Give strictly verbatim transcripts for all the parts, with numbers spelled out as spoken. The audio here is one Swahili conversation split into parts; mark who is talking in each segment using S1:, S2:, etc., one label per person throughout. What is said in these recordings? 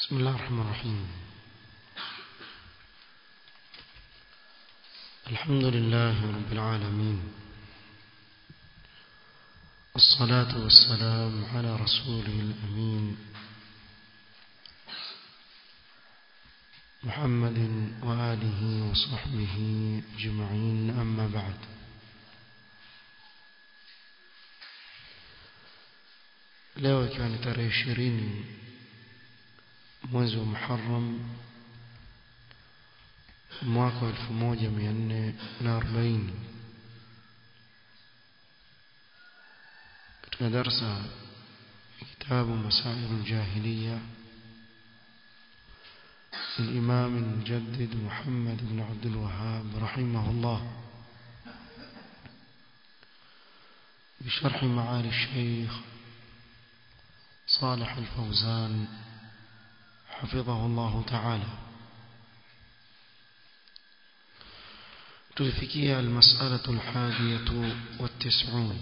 S1: بسم الله الرحمن الرحيم. الحمد لله رب العالمين، الصلاة والسلام على رسوله الأمين محمد وآله وصحبه أجمعين، أما بعد. leo ikiwa ni tarehe ishirini mwezi wa Muharram mwaka wa elfu moja mia nne na arobaini, katika darasa kitabu Masail al-Jahiliya الإمام المجدد محمد بن عبد الوهاب رحمه الله بشرح معالي الشيخ صالح الفوزان حفظه الله تعالى. تلفكيها المسألة الحادية والتسعون،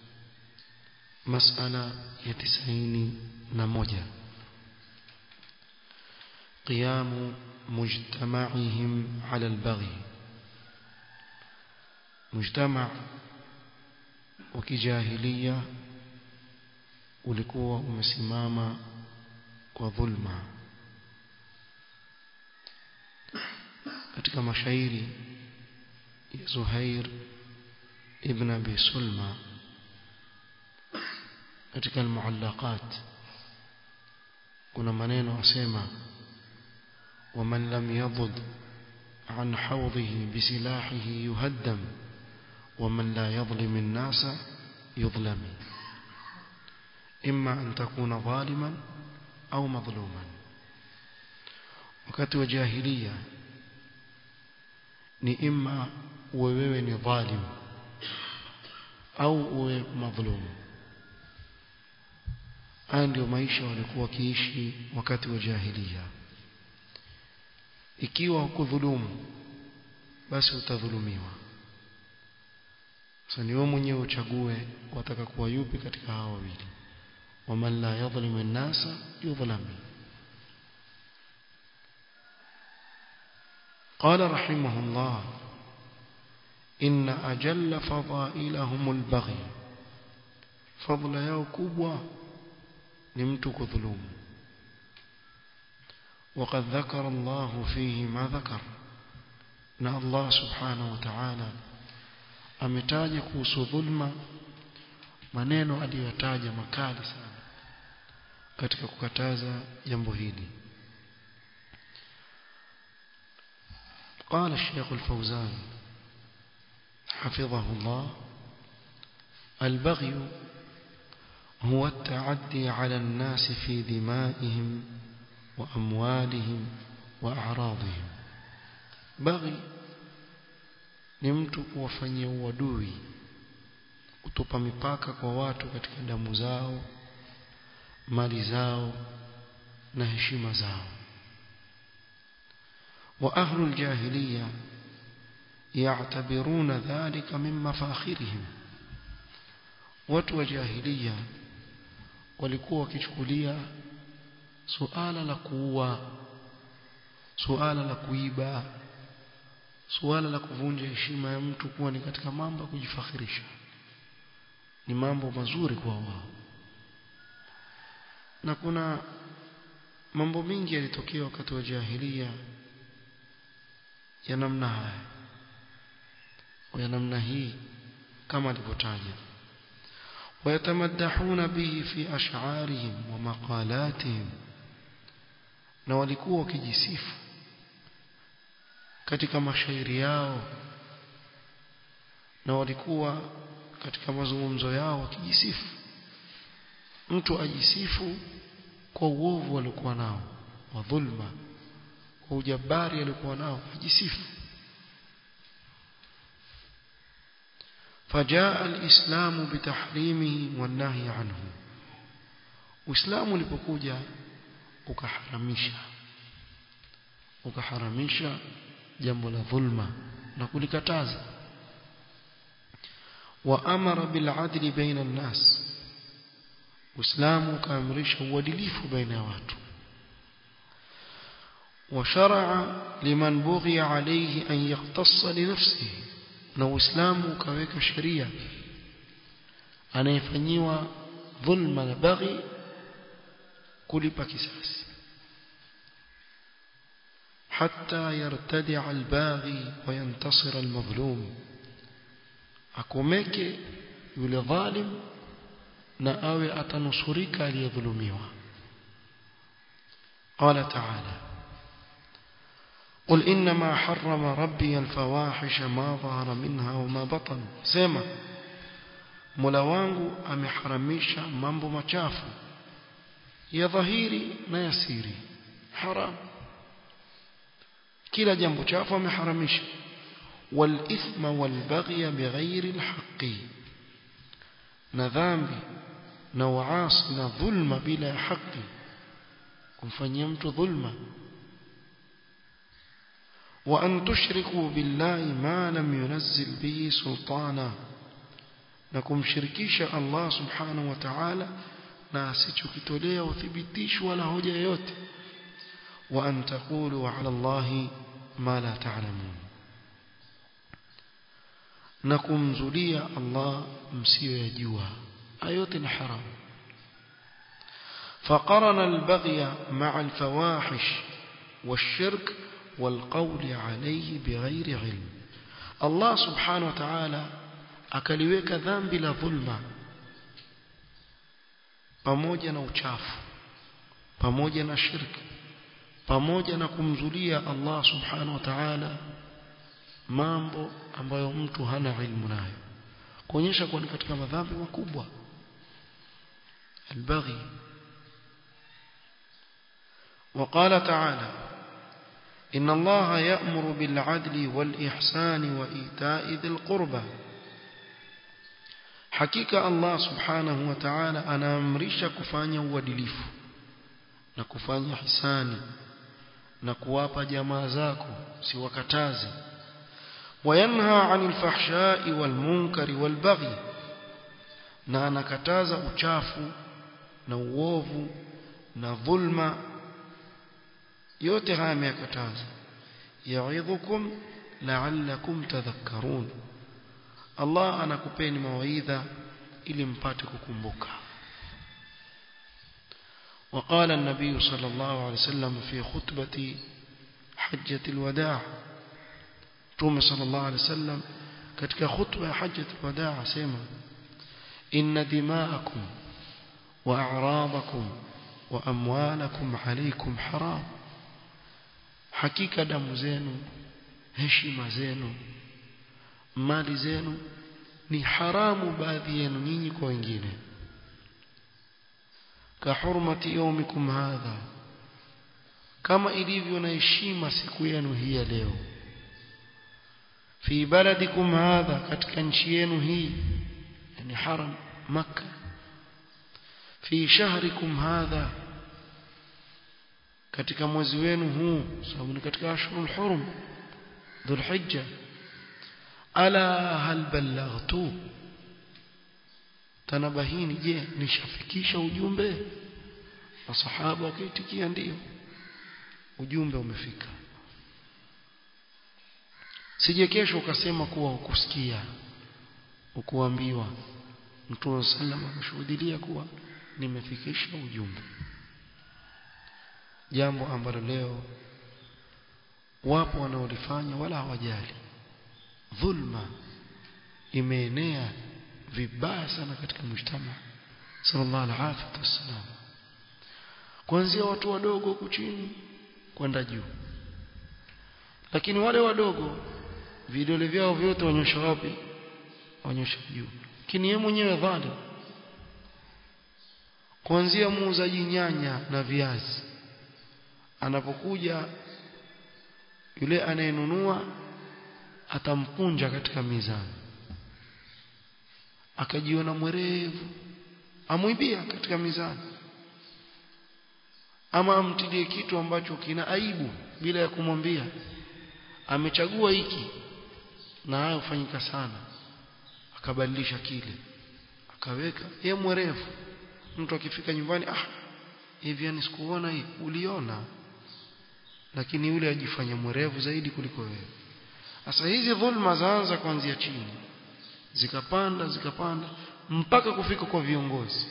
S1: مسألة يتسعين نموذج قيام مجتمعهم على البغي. مجتمع وكجاهلية ulikuwa umesimama kwa dhulma. Katika mashairi ya Zuhair ibn Abi Sulma katika al-Muallaqat kuna maneno asema: ومن لم يضد عن حوضه بسلاحه يهدم ومن لا يظلم الناس يظلم، إما أن تكون ظالما أو مظلوما. wakati wa jahiliya ni imma wewe ni dhalim au uwe madhlum. Haya ndio maisha walikuwa kiishi wakati wa jahiliya. Ikiwa hukudhulumu basi utadhulumiwa. Sasa ni wewe mwenyewe uchague wataka kuwa yupi katika hao wawili. ومن لا يظلم الناس يظلم. قال رحمه الله: إن أجل فضائلهم البغي. فضل yao kubwa ni mtu kudhulumu. وقد ذكر الله فيه ما ذكر. na Allah subhanahu wa ta'ala ametaja kuhusu dhulma maneno aliyotaja makali sana katika kukataza jambo hili. قال الشيخ الفوزان حفظه الله: البغي هو التعدي على الناس في دمائهم وأموالهم وأعراضهم. بغي ni mtu kuwafanyia uadui, kutupa mipaka kwa watu katika damu zao, mali zao na heshima zao. wa ahlul jahiliya ya'tabiruna dhalika min mafakhirihim. watu wa jahiliya walikuwa wakichukulia suala la kuua, suala la kuiba, suala la kuvunja heshima ya mtu kuwa ni katika mambo ya kujifakhirisha, ni mambo mazuri kwa wao. Na kuna mambo mengi yalitokea wakati wa jahiliya ya namna haya ya namna hii kama alivyotaja: ويتمدحون به في أشعارهم ومقالاتهم. na walikuwa wakijisifu katika mashairi yao, na walikuwa katika mazungumzo yao wakijisifu. Mtu ajisifu kwa uovu alikuwa nao wa dhulma, kwa ujabari alikuwa nao, ajisifu. فجاء الإسلام بتحريمه والنهي عنه. Uislamu ulipokuja ukaharamisha ukaharamisha jambo la dhulma na kulikataza. wa amara bil adli baina an-nas. Uislamu ukaamrisha uadilifu baina ya watu. وشرع لمن بغي عليه أن يقتص لنفسه na Uislamu ukaweka sheria anayefanyiwa dhulma na baghi kulipa kisasi hatta yartadi'a al-baghi wa yantasira al-mazlum akomeke yule dhalim na awe atanusurika aliyedhulumiwa. قال تعالى قل إنما حرم ربي الفواحش ما ظهر منها وما بطن سema Mola wangu ameharamisha mambo machafu ya dhahiri na ya siri haram kila jambo chafu ameharamisha wal ithma wal baghy bighairi al haqqi na dhambi na uasi na dhulma bila ya haki kumfanyia mtu dhulma وأن تشركوا بالله ما لم ينزل به سلطانا نكم شركيش الله سبحانه وتعالى ناسيتو كتوليا وثبتيش ولا هجا يوت وأن تقولوا على الله ما لا تعلمون نكم زليا الله مسيو يجوا آيوت حرام فقرن البغي مع الفواحش والشرك والقول عليه بغير علم الله سبحانه وتعالى akaliweka dhambi la dhulma pamoja na uchafu pamoja na shirki pamoja na kumzulia Allah subhanahu wa ta'ala mambo ambayo mtu hana ilmu nayo kuonyesha kuwa ni katika madhambi makubwa albaghi. وقال تعالى إن الله يأمر بالعدل والإحسان وإيتاء ذي القربى حقيقة الله سبحانه وتعالى أنا أمرش كفانيا uadilifu na kufanya hisani na kuwapa jamaa zako si wakatazi وينهى عن الفحشاء والمنكر والبغي na anakataza uchafu na uovu na dhulma yote haya ameyakataza ya'idhukum la'allakum tadhakkarun Allah anakupeni mawaidha ili mpate kukumbuka. وقال النبي صلى الله عليه وسلم في خطبة حجة الوداع توم صلى الله عليه وسلم ketika khutba ya hajjat alwadaa asema inna dima'akum wa a'radakum wa amwalakum alaykum haram hakika damu zenu heshima zenu mali zenu ni haramu baadhi yenu nyinyi kwa wengine ka hurmati yawmikum hadha kama ilivyo na heshima siku yenu hii ya leo fi baladikum hadha katika nchi yenu hii yani haram makkah fi shahrikum hadha katika mwezi wenu huu sababu ni katika ashhurul hurum dhulhijja ala hal ballaghtu tanabahini je nishafikisha ujumbe masahaba wakaitikia ndio ujumbe umefika sije kesho ukasema kuwa ukusikia ukuambiwa Mtume sallam ameshuhudia kuwa nimefikisha ujumbe jambo ambalo leo wapo wanaolifanya wala hawajali dhulma imeenea vibaya sana katika mshtama sallallahu alaihi wasallam kuanzia watu wadogo huko chini kwenda juu lakini wale wadogo vidole vyao vyote wanyosha wapi wanyosha juu lakini yeye mwenyewe dhalim kuanzia muuzaji nyanya na viazi anapokuja yule anayenunua atampunja katika mizani akajiona mwerevu amuibia katika mizani ama amtilie kitu ambacho kina aibu bila ya kumwambia amechagua hiki na hayo hufanyika sana akabadilisha kile akaweka yeye mwerevu mtu akifika nyumbani ah hivi yani sikuona hii uliona lakini yule ajifanya mwerevu zaidi kuliko wewe. Sasa hizi dhulma zaanza kuanzia chini, zikapanda zikapanda mpaka kufika kwa viongozi.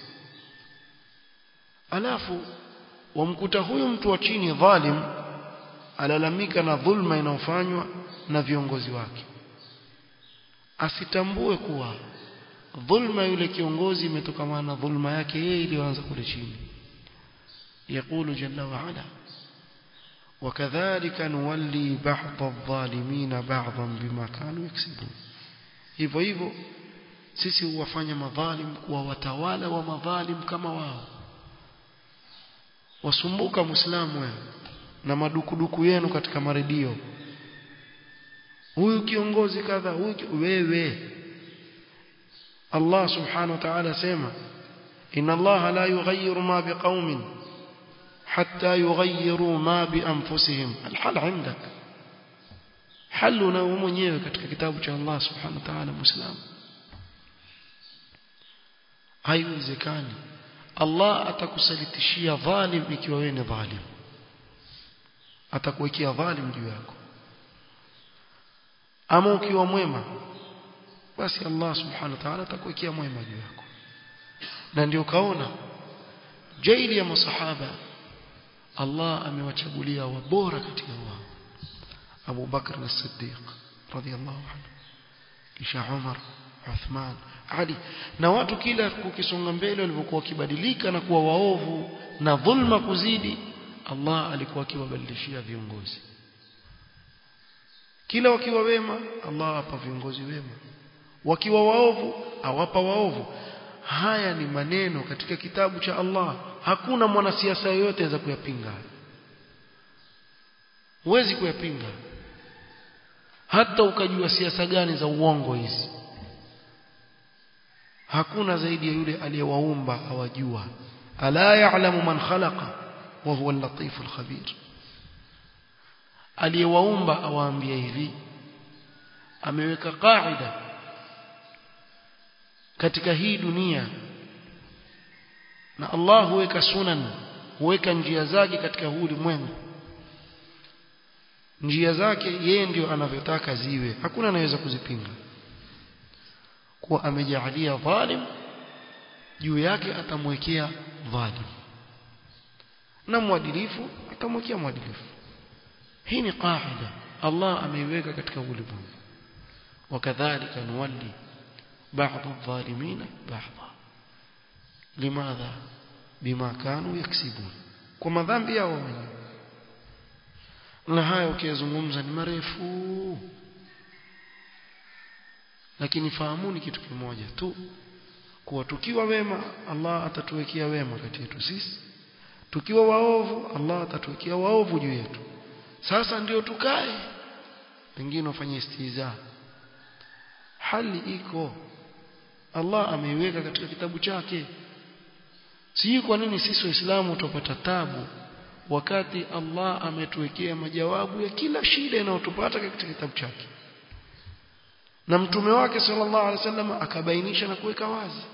S1: Alafu wamkuta huyu mtu wa chini dhalim alalamika na dhulma inayofanywa na viongozi wake, asitambue kuwa dhulma yule kiongozi imetokana na dhulma yake yeye iliyoanza kule chini. يقول جل وعلا وكذلك نولي بعض الظالمين بعضا بما كانوا يكسبون. hivyo hivyo sisi huwafanya madhalim kuwa watawala wa madhalim kama wao. Wasumbuka Muislamu wewe na madukuduku yenu katika maredio, huyu kiongozi kadha, huyu wewe. Allah subhanahu wa ta'ala sema inna Allah la yughayyiru ma biqaumin hatta yughayyiru ma bi anfusihim. alhal indak, haluna mwenyewe katika kitabu cha Allah subhanahu wa ta'ala. Muislamu, haiwezekani Allah atakusalitishia dhalim ikiwa wewe ni dhalim, atakuwekea dhalim juu yako. Ama ukiwa mwema, basi Allah subhanahu wa ta'ala atakuwekea mwema juu yako. Na ndio kaona jaili ya masahaba Allah amewachagulia wabora kati ya wao, Abu Bakr as-Siddiq radhiyallahu anhu, kisha Umar, Uthman, Ali. Na watu kila kukisonga mbele walivyokuwa wakibadilika na kuwa waovu na dhulma kuzidi, Allah alikuwa akiwabadilishia viongozi. Kila wakiwa wema Allah hapa viongozi wema, wakiwa waovu awapa waovu. Haya ni maneno katika kitabu cha Allah, hakuna mwanasiasa yoyote aweza kuyapinga. Huwezi kuyapinga hata ukajua siasa gani za uongo hizi. Hakuna zaidi ya yule aliyewaumba awajua. Ala ya'lamu man khalaqa wa huwa al-latiful khabir. Aliyewaumba awaambia hivi, ameweka kaida katika hii dunia, na Allah huweka sunan, huweka njia zake katika huu ulimwengu. Njia zake yeye ndio anavyotaka ziwe, hakuna anaweza kuzipinga. Kwa amejalia dhalim juu yake atamwekea dhalim, na mwadilifu atamwekea mwadilifu. Hii ni kaida Allah ameiweka katika ulimwengu. Wakadhalika nuwalli ba'd adh-dhalimin ba'dha. Limadha? Bima kanu yaksibun, kwa madhambi yao wenyewe. Na hayo ukizungumza ni marefu, lakini fahamuni kitu kimoja tu, kuwa tukiwa wema Allah atatuwekea wema kati yetu sisi, tukiwa waovu Allah atatuwekea waovu juu yetu. Sasa ndio tukae wengine wafanye istiza. Hali iko, Allah ameiweka katika kitabu chake. Si kwa nini sisi Waislamu tupata tabu wakati Allah ametuwekea majawabu ya kila shida inayotupata katika kitabu chake, na mtume wake sallallahu alaihi wasallam akabainisha na kuweka wazi.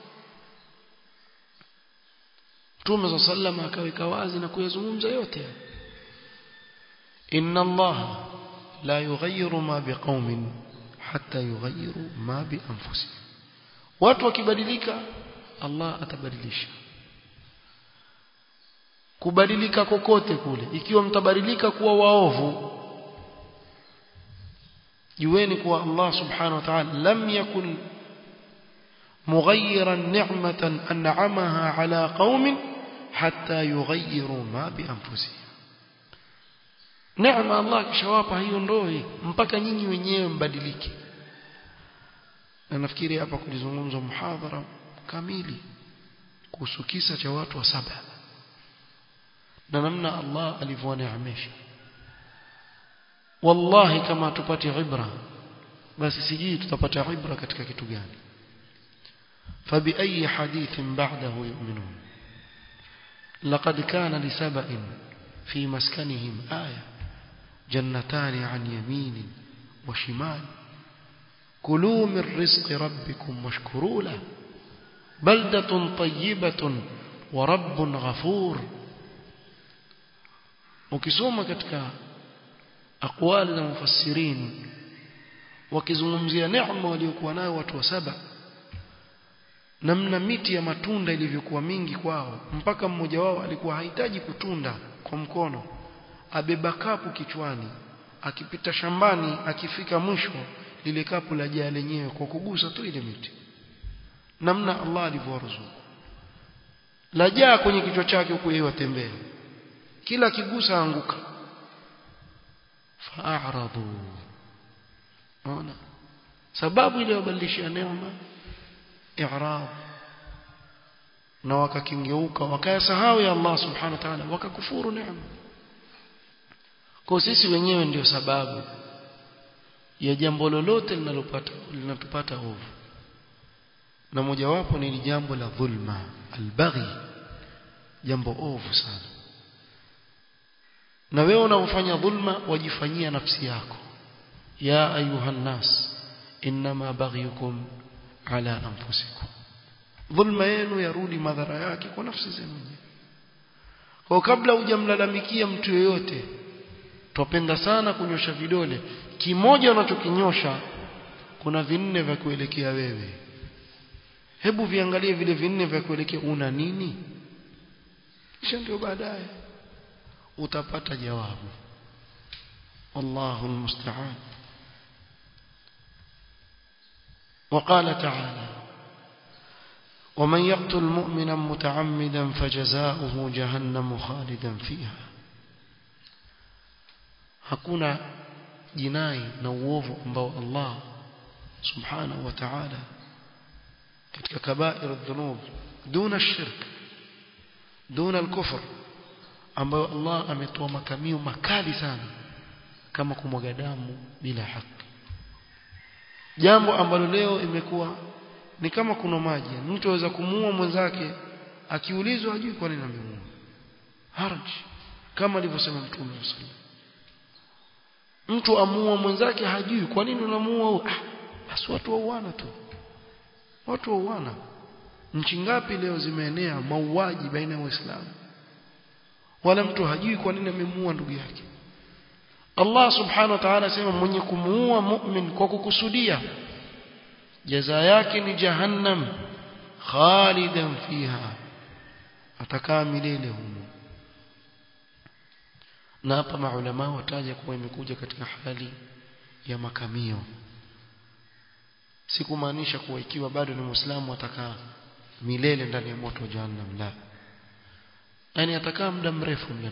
S1: Mtume sallallahu akaweka wazi na kuyazungumza yote. Inna Allah la yughayyiru ma biqaumin hatta yughayyiru ma bi anfusihim. Watu wakibadilika Allah atabadilisha. Kubadilika kokote kule, ikiwa mtabadilika kuwa waovu, jueni kuwa Allah subhanahu wa ta'ala lam yakun mughayyiran ni'matan an'amaha ala qaumin hatta yughayyiru ma bi anfusihim. Neema Allah kishawapa hiyo ndoi mpaka nyinyi wenyewe mbadilike. Na nafikiri hapa kulizungumzwa muhadhara kamili kuhusu kisa cha watu wa saba na namna Allah alivyowaneemesha. Wallahi kama tupate ibra, basi sijui tutapata ibra katika kitu gani. Fabi ayi hadithin ba'dahu yu'minun. Laqad kana li sab'in fi maskanihim aya jannatan 'an yamin wa shimal kulu min rizqi rabbikum washkuru lahu baldatun tayyibatun wa rabbun ghafur. Ukisoma katika aqwali za mufassirin wakizungumzia neema waliokuwa nayo watu wa Saba, namna miti ya matunda ilivyokuwa mingi kwao, mpaka mmoja wao alikuwa hahitaji kutunda kwa mkono, abeba kapu kichwani, akipita shambani, akifika mwisho lile kapu la jaa lenyewe kwa kugusa tu ile miti. Namna Allah alivyowaruzuku, la jaa kwenye kichwa chake huko, yeye atembea, kila kigusa anguka. Fa'aradu, ona sababu ile wabadilishia neema i'rab, na wakakingeuka wakayasahau ya Allah subhanahu wa ta'ala, wakakufuru neema. Kwa sisi wenyewe ndio sababu ya jambo lolote linalopata linatupata ovu, na mojawapo ni jambo la dhulma, albaghi, jambo ovu sana. Na wewe unapofanya dhulma wajifanyia nafsi yako. Ya ayuhan nas inma baghyukum ala anfusikum, dhulma yenu yarudi madhara yake kwa nafsi zenu. Kwa kabla hujamlalamikia mtu yeyote, tupenda sana kunyosha vidole, kimoja unachokinyosha kuna vinne vya kuelekea wewe. Hebu viangalie vile vinne vya kuelekea una nini, kisha ndio baadaye utapata jawabu. Wallahu almusta'an. وقال تعالى: ومن يقتل مؤمنا متعمدا فجزاؤه جهنم خالدا فيها. hakuna jinai na uovu ambao Allah subhanahu wa ta'ala katika kaba'ir adh-dhunub duna ash-shirk duna al-kufr ambao Allah ametoa makamio makali sana kama kumwaga damu bila haki. Jambo ambalo leo imekuwa ni kama kuna maji, mtu aweza kumuua mwenzake akiulizwa hajui kwa nini amemuua. Haraj, kama alivyosema Mtume sallallahu alaihi wasallam, mtu amuua mwenzake hajui kwa nini unamuua. Ah, basi watu wauana tu, watu wauana. Nchi ngapi leo zimeenea mauaji baina ya Waislamu, wala mtu hajui kwa nini amemuua ndugu yake. Allah subhanahu wa ta'ala asema mwenye kumuua mu'min kwa kukusudia, jaza yake ni jahannam khalidan fiha, atakaa milele humo. Na hapa maulama wataja kuwa imekuja katika hali ya makamio, si kumaanisha kuwa ikiwa bado ni Muislamu atakaa milele ndani ya moto wa jahannam, la, yani atakaa muda mrefu ndani.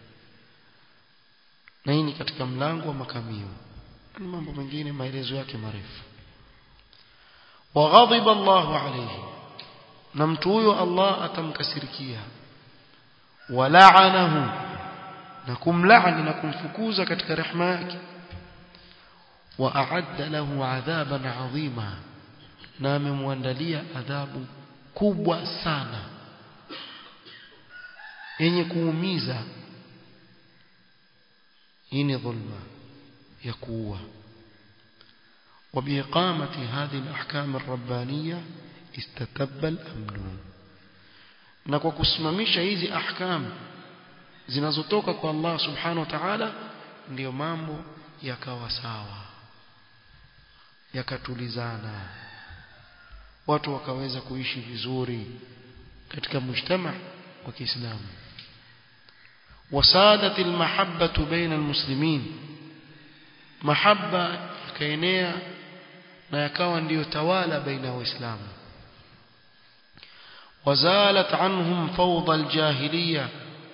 S1: Na hii ni katika mlango wa makamio, ni mambo mengine maelezo yake marefu. Wa ghadiba Allahu alayhi, na mtu huyo Allah atamkasirikia. Wa la'anahu, na kumlaani na kumfukuza katika rehema yake. Wa a'adda lahu 'adhaban 'azima, na amemwandalia adhabu kubwa sana yenye kuumiza. hii ni dhulma ya kuua. وبإقامة هذه الأحكام الربانية استتب الأمن. na kwa kusimamisha hizi ahkam zinazotoka kwa Allah subhanahu wa ta'ala, ndio mambo yakawa sawa, yakatulizana, watu wakaweza kuishi vizuri katika mujtama wa Kiislamu. wasadat almahabbatu baina almuslimin, mahabba ikaenea na yakawa ndio tawala baina ya Waislamu. وزالت عنهم فوضى الجاهلية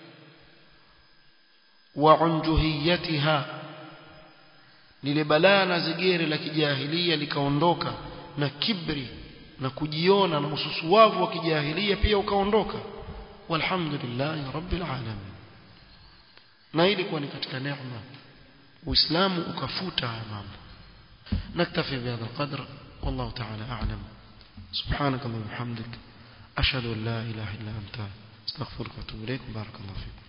S1: وعنجهيتها, lile na zigere la kijahiliya likaondoka, na kibri na kujiona na ususuwavu wa kijahiliya pia ukaondoka. Walhamdulillah rabbil alamin. na hili kwa ni katika neema Uislamu ukafuta mambo. naktafi bihadha alqadr, wallahu ta'ala a'lam. subhanakallahumma wa bihamdika أشهد أن لا إله إلا أنت أستغفرك وأتوب إليك. بارك الله فيك.